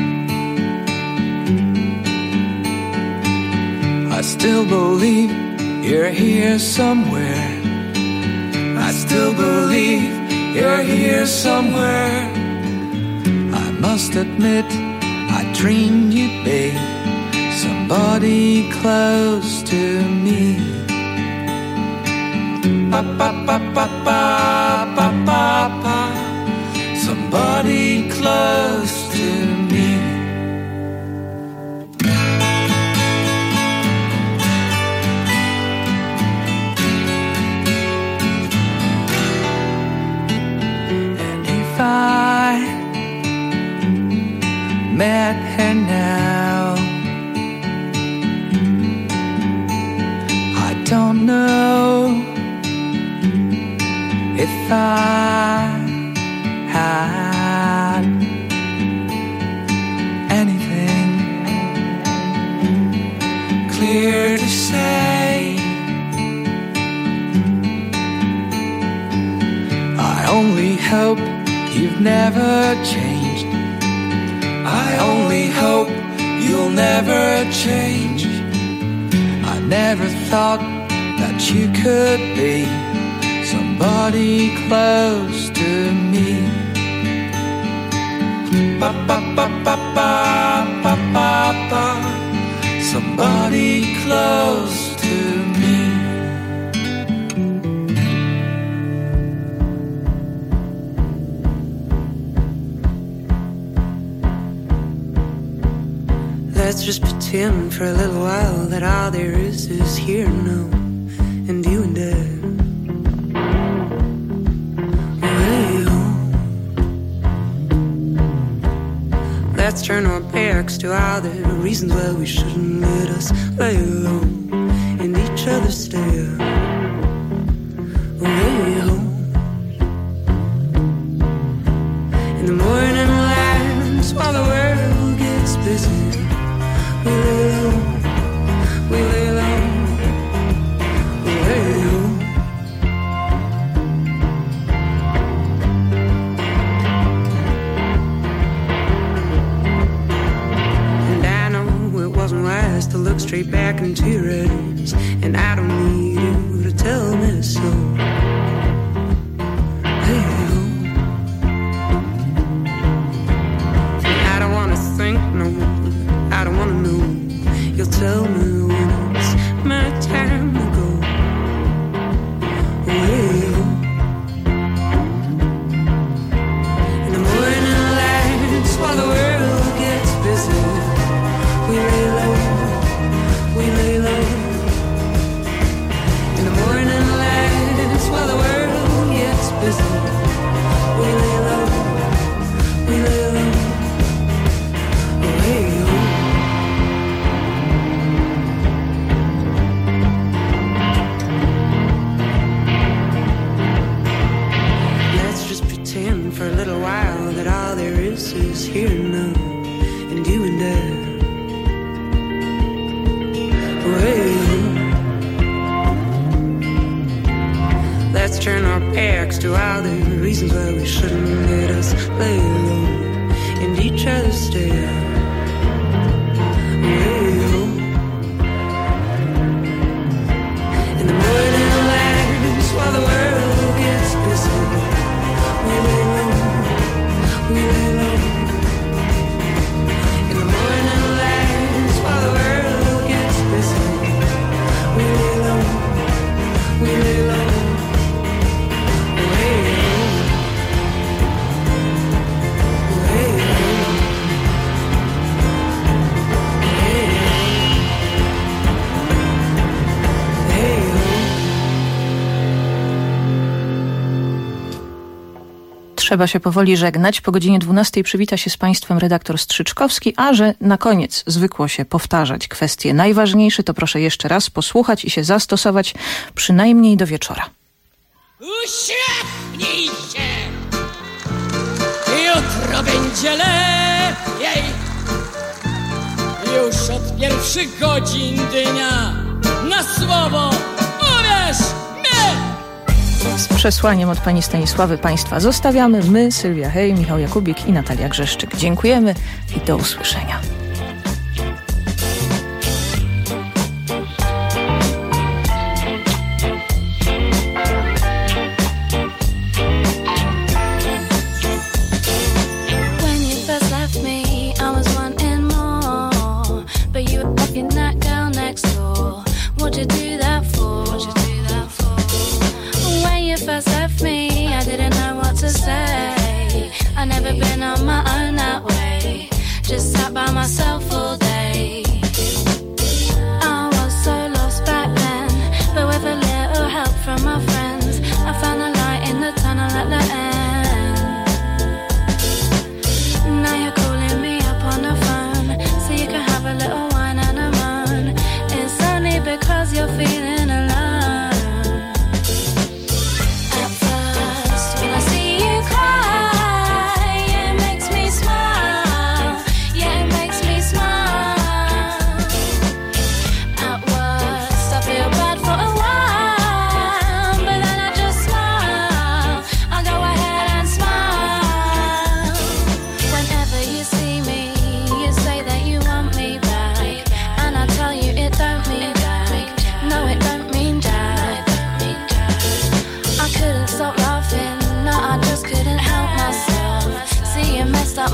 I still believe you're here somewhere. I still believe you're here somewhere. I must admit I dreamed you'd be somebody close to me. Pa pa pa pa pa pa pa pa. Somebody close to me. And if I met her now, I don't know if I had anything clear to say. I only hope you've never changed. I only hope you'll never change. I never thought that you could be somebody close to me. Pa pa pa pa pa pa pa pa. Somebody close to me. Let's just pretend for a little while that all there is here now, and you and I. Way home. Let's turn our backs to all the reasons why we shouldn't let us lay alone in each other's stare. Way home. In the morning lights while the world gets busy. We lay low, we lay low, we lay low. And I know it wasn't wise to look straight back into your eyes, and I don't need you to tell me so. Hey, I don't wanna think no more. I don't wanna know. You'll tell me when it's my time to go. Well, in the morning lights while the world gets busy, we lay low, we lay low. In the morning lights while the world gets busy, we lay low, we lay low. For a little while that all there is here now, and you and I. Well, let's turn our backs to all the reasons why we shouldn't let us lay alone in each other's stare. Well, in the morning lights while the world gets busy, we lay low, we lay low. In the morning lights while the world gets busy, we lay low, we lay low. Way low, way low, way low. Trzeba się powoli żegnać. Po godzinie 12 przywita się z Państwem redaktor Strzyczkowski, a że na koniec zwykło się powtarzać kwestie najważniejsze, to proszę jeszcze raz posłuchać i się zastosować przynajmniej do wieczora. Uśmiechnij się! Jutro będzie lepiej. Już od pierwszych godzin dnia na słowo uwierz mnie! Z przesłaniem od pani Stanisławy Państwa zostawiamy. My, Sylwia Hej, Michał Jakubik i Natalia Grzeszczyk. Dziękujemy i do usłyszenia. I never been on my own that way. Just sat by myself.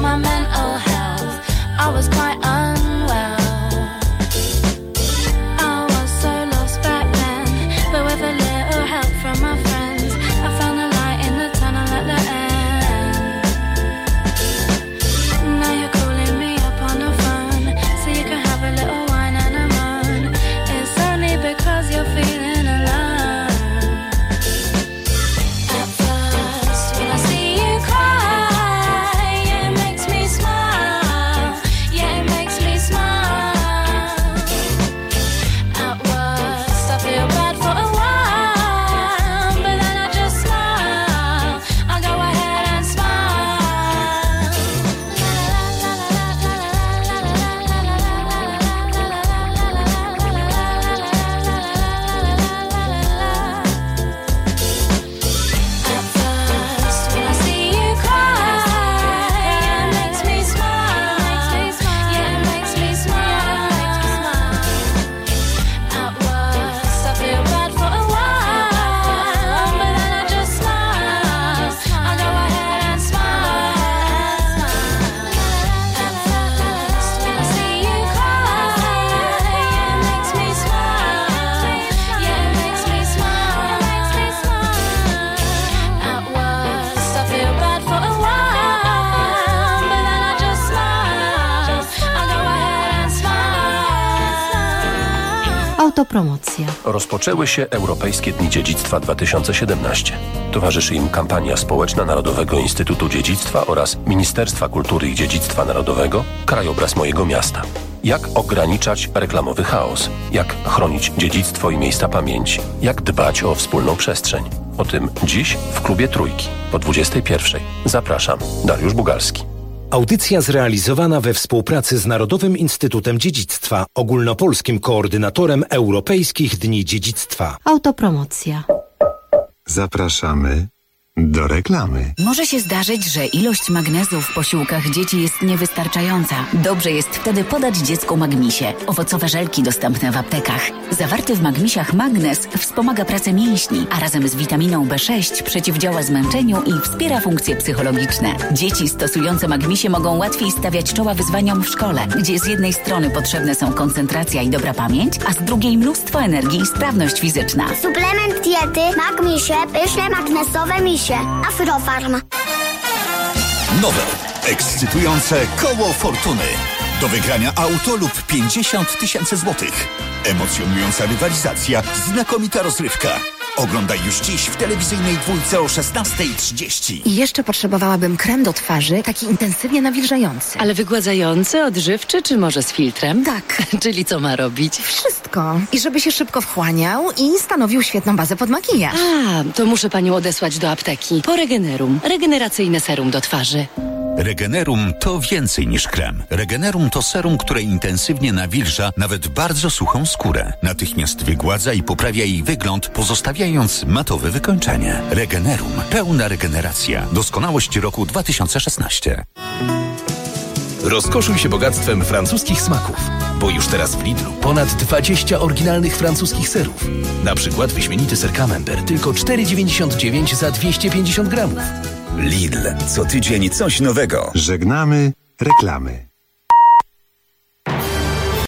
my mental health. I was quite unwell. I was so lost back then, but with a little help from my friends, I found a light in the tunnel at the end. Now you're calling me up on the phone, so you can have a little wine and a moan. It's only because you're feeling alone. At first, when I see you cry, yeah, it makes me smile. Yeah, it makes me smile. At worst, I feel bad for a while, but then I just smile. I go ahead and smile. At first, when I see you cry, yeah, it makes me smile. Yeah, it makes me smile. At worst, I feel bad for a while, but then I just smile. I go ahead and smile. At first, when I see you cry, yeah, it makes me smile. Yeah, it makes me smile. At worst, I feel bad for a while, but then I just smile. I go ahead and smile. Autopromocja. Rozpoczęły się Europejskie Dni Dziedzictwa 2017. Towarzyszy im kampania społeczna Narodowego Instytutu Dziedzictwa oraz Ministerstwa Kultury i Dziedzictwa Narodowego Krajobraz mojego miasta. Jak ograniczać reklamowy chaos? Jak chronić dziedzictwo i miejsca pamięci? Jak dbać o wspólną przestrzeń? O tym dziś w Klubie Trójki po 21:00. Zapraszam, Dariusz Bugalski. Audycja zrealizowana we współpracy z Narodowym Instytutem Dziedzictwa, ogólnopolskim koordynatorem Europejskich Dni Dziedzictwa. Autopromocja. Zapraszamy do reklamy. Może się zdarzyć, że ilość magnezu w posiłkach dzieci jest niewystarczająca. Dobrze jest wtedy podać dziecku Magmisie. Owocowe żelki dostępne w aptekach. Zawarty w Magmisiach magnez wspomaga pracę mięśni, a razem z witaminą B6 przeciwdziała zmęczeniu i wspiera funkcje psychologiczne. Dzieci stosujące Magmisie mogą łatwiej stawiać czoła wyzwaniom w szkole, gdzie z jednej strony potrzebne są koncentracja i dobra pamięć, a z drugiej mnóstwo energii i sprawność fizyczna. Suplement diety Magmisie, pyszne magnesowe misie. Afrofarm. Nowe, ekscytujące koło fortuny. Do wygrania auto lub 50 000 złotych. Emocjonująca rywalizacja, znakomita rozrywka. Oglądaj już dziś w telewizyjnej dwójce o 16:30. I jeszcze potrzebowałabym krem do twarzy, taki intensywnie nawilżający. Ale wygładzający, odżywczy czy może z filtrem? Tak. Czyli co ma robić? Wszystko. I żeby się szybko wchłaniał i stanowił świetną bazę pod makijaż. A, to muszę panią odesłać do apteki. Po Regenerum. Regeneracyjne serum do twarzy. Regenerum to więcej niż krem. Regenerum to serum, które intensywnie nawilża nawet bardzo suchą skórę. Natychmiast wygładza i poprawia jej wygląd, pozostawiając matowe wykończenie. Regenerum. Pełna regeneracja. Doskonałość roku 2016. Rozkoszuj się bogactwem francuskich smaków, bo już teraz w Lidlu ponad 20 oryginalnych francuskich serów. Na przykład wyśmienity ser Camembert, tylko 4,99 za 250 gramów. Lidl. Co tydzień coś nowego. Żegnamy reklamy.